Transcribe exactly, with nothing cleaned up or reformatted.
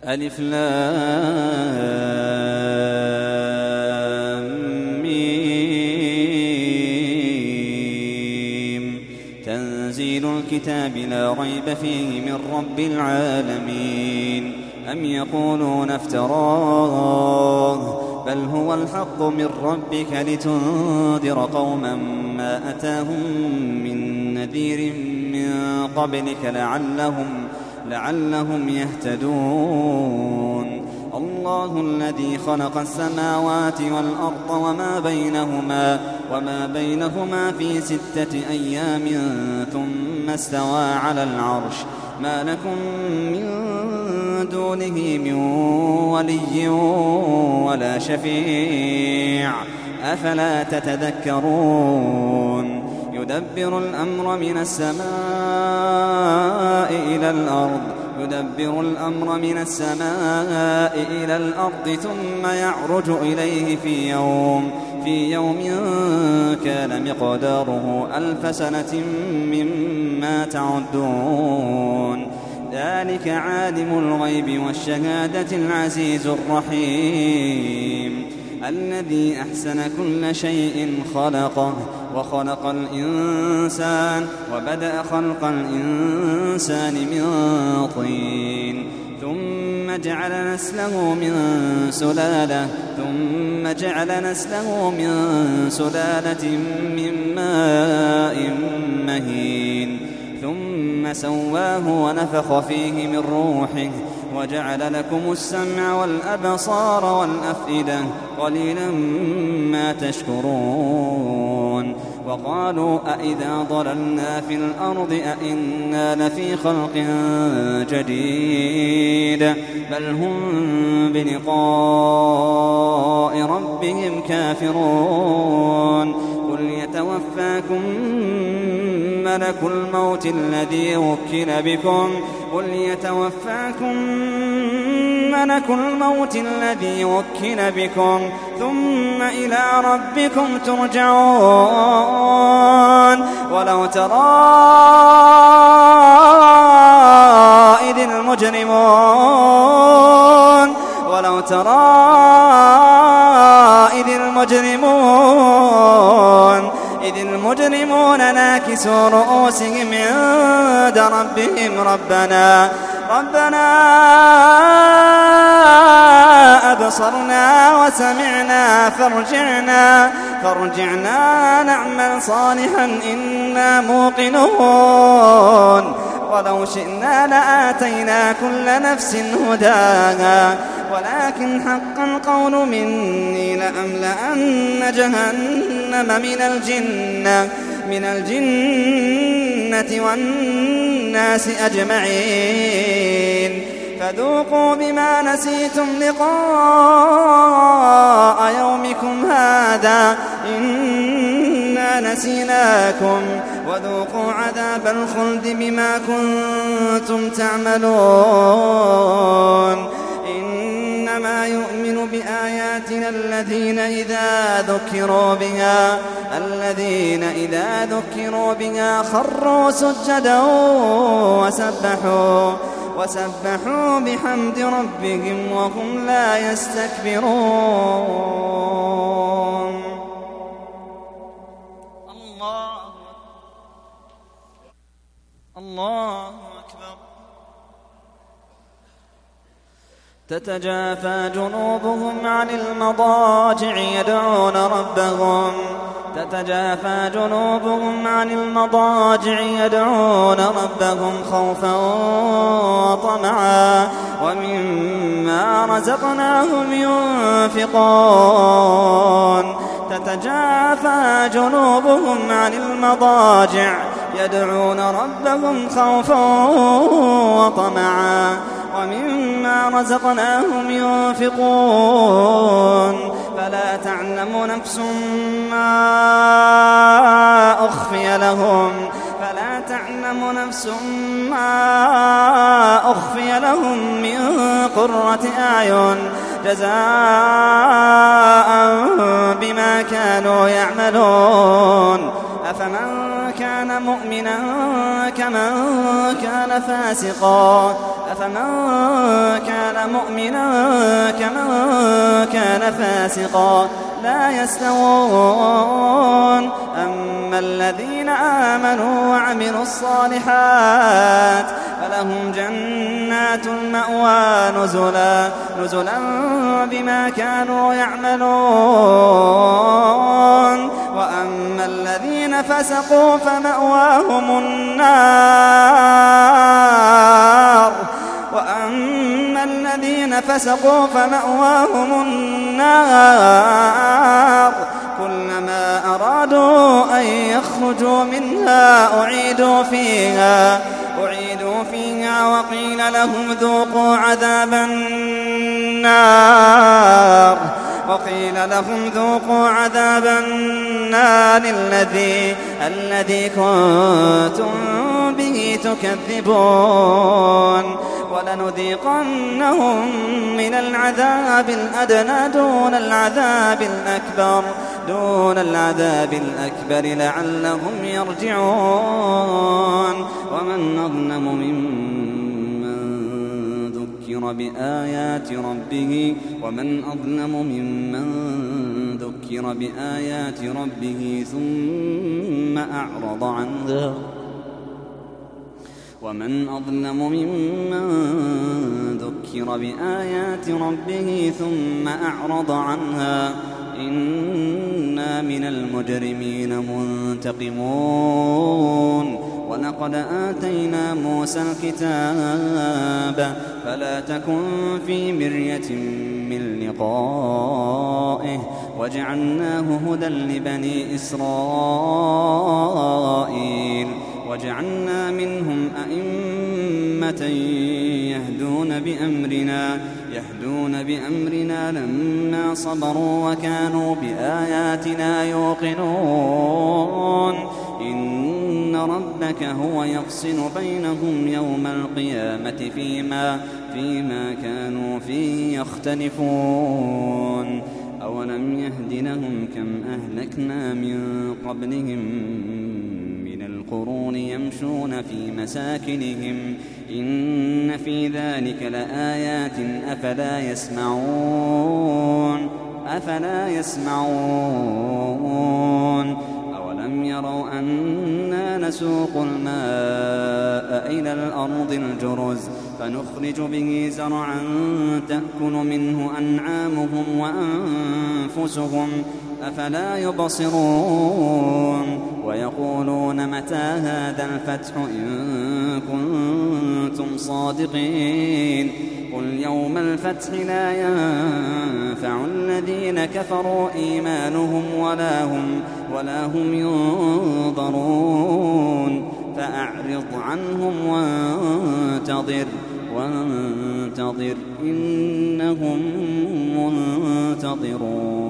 ألف لام ميم. تنزيل الكتاب لا ريب فيه من رب العالمين. أم يقولون افتراه بل هو الحق من ربك لتنذر قوما ما أتاهم من نذير من قبلك لعلهم, لعلهم يهتدون. الله الذي خلق السماوات والأرض وما بينهما, وما بينهما في ستة أيام ثم استوى على العرش. ما لكم من دونه من ولي ولا شفيع أفلا تتذكرون. يدبر الأمر من السماء إلى الأرض يدبر الأمر من السماء إلى الأرض ثم يعرج إليه في يوم في يوم كان مقداره ألف سنة مما تعدون. ذلك عالم الغيب والشهادة العزيز الرحيم الذي أحسن كل شيء خلقه وخلق الإنسان وبدأ خلق الإنسان من طين ثم جعل نسله من سلالة ثم جعل نسله من سلالة من ماء مهين ثم سواه ونفخ فيه من روحه وجعل لكم السمع والأبصار والأفئدة قليلا ما تشكرون. وقالوا أئذا ضللنا في الأرض أئنا لفي خلق جديد بل هم بلقاء ربهم كافرون. قل يتوفاكم ملك الموت الذي وكل بكم قل يتوفاكم ملك الموت الذي وكل بكم ثم إلى ربكم ترجعون. ولو ترى إذ المجرمون ولو ترى إذ المجرمون إذ المجرمون ناكسوا رؤوسهم عند ربهم ربنا ربنا أبصرنا وسمعنا فارجعنا فارجعنا نعمل صالحا إنا موقنون. ولو شئنا لآتينا كل نفس هداها ولكن حق القول مني لأملأن جهنم من الجنة من الجنة والناس أجمعين. فذوقوا بما نسيتم لقاء يومكم هذا إنا نسيناكم وذوقوا عذاب الخلد بما كنتم تعملون. إنما يؤمن بآياتنا الذين إذا ذكروا بها الذين إذا ذكروا بها خروا سجدا وسبحوا وسبحوا بحمد ربهم وهم لا يستكبرون. الله الله أكبر. تتجافى جنوبهم عن المضاجع يدعون ربهم تتجافى جنوبهم عن المضاجع يدعون ربهم خوفا وطمعا ومما رزقناهم ينفقون. تتجافى جنوبهم عن المضاجع يدعون ربهم خوفا وطمعا ومما رزقناهم ينفقون. فلا تعلم نفس ما أخفي لهم فلا تعلم نفس ما أخفي لهم من قرة أعين جزاء بما كانوا يعملون. أفمن كان مؤمنا كمن كان فاسقا أفمن كان مؤمنا كمن كان فاسقا لا يستوون أما الذين آمنوا وعملوا الصالحات فلهم جنات المأوى نزلا نزلا بما كانوا يعملون وأما الذين فسقوا فمأواهم النار وأما الذين فسقوا فمأواهم النار كلما أرادوا أن يخرجوا منها أعيدوا فيها أعيدوا فيها وقيل لهم ذوقوا عذاب النار وقيل لهم ذوقوا عذاب النار الذي الذي كنتم به تكذبون ولنذيقنهم من العذاب الأدنى دون العذاب الأكبر دون العذاب الأكبر لعلهم يرجعون ومن أظلم ممن ذكر بآيات ربه ومن أظلم ممن ذكر بآيات ربه ثم أعرض عنها ومن أظلم ممن ذكر بآيات ربه ثم أعرض عنها إنا من المجرمين منتقمون ولقد آتينا موسى الكتاب فلا تكن في مرية من لقائه وجعلناه هدى لبني إسرائيل وجعلنا منهم أئمة يهدون بأمرنا يهدون بأمرنا لما صبروا وكانوا بآياتنا يوقنون إن ربك هو يفصل بينهم يوم القيامة فيما فيما كانوا فيه يختلفون أولم يهد لهم كم أهلكنا من قبلهم من القرون يمشون في مساكنهم إن في ذلك لآيات أفلا يسمعون أفلا يسمعون أولم يروا أنا نسوق الماء إلى الأرض الجرز فنخرج به زرعا تأكل منه أنعامهم وأنفسهم أفلا يبصرون ويقولون متى هذا الفتح إن كنتم صادقين قل يوم الفتح لا ينفع الذين كفروا إيمانهم ولا هم, ولا هم ينظرون فأعرض عنهم وانتظر وانتظر إنهم منتظرون.